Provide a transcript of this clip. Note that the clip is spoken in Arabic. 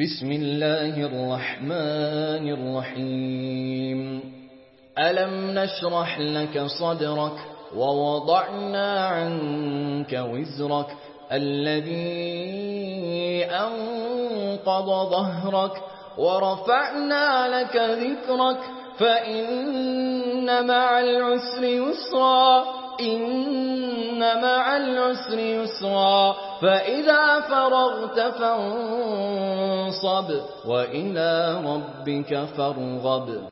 بسم الله الرحمن الرحيم ألم نشرح لك صدرك ووضعنا عنك وزرك الذي أنقض ظهرك ورفعنا لك ذكرك فإن مع العسر يسرا فإذا فرغت فانصب وإلى ربك فارغب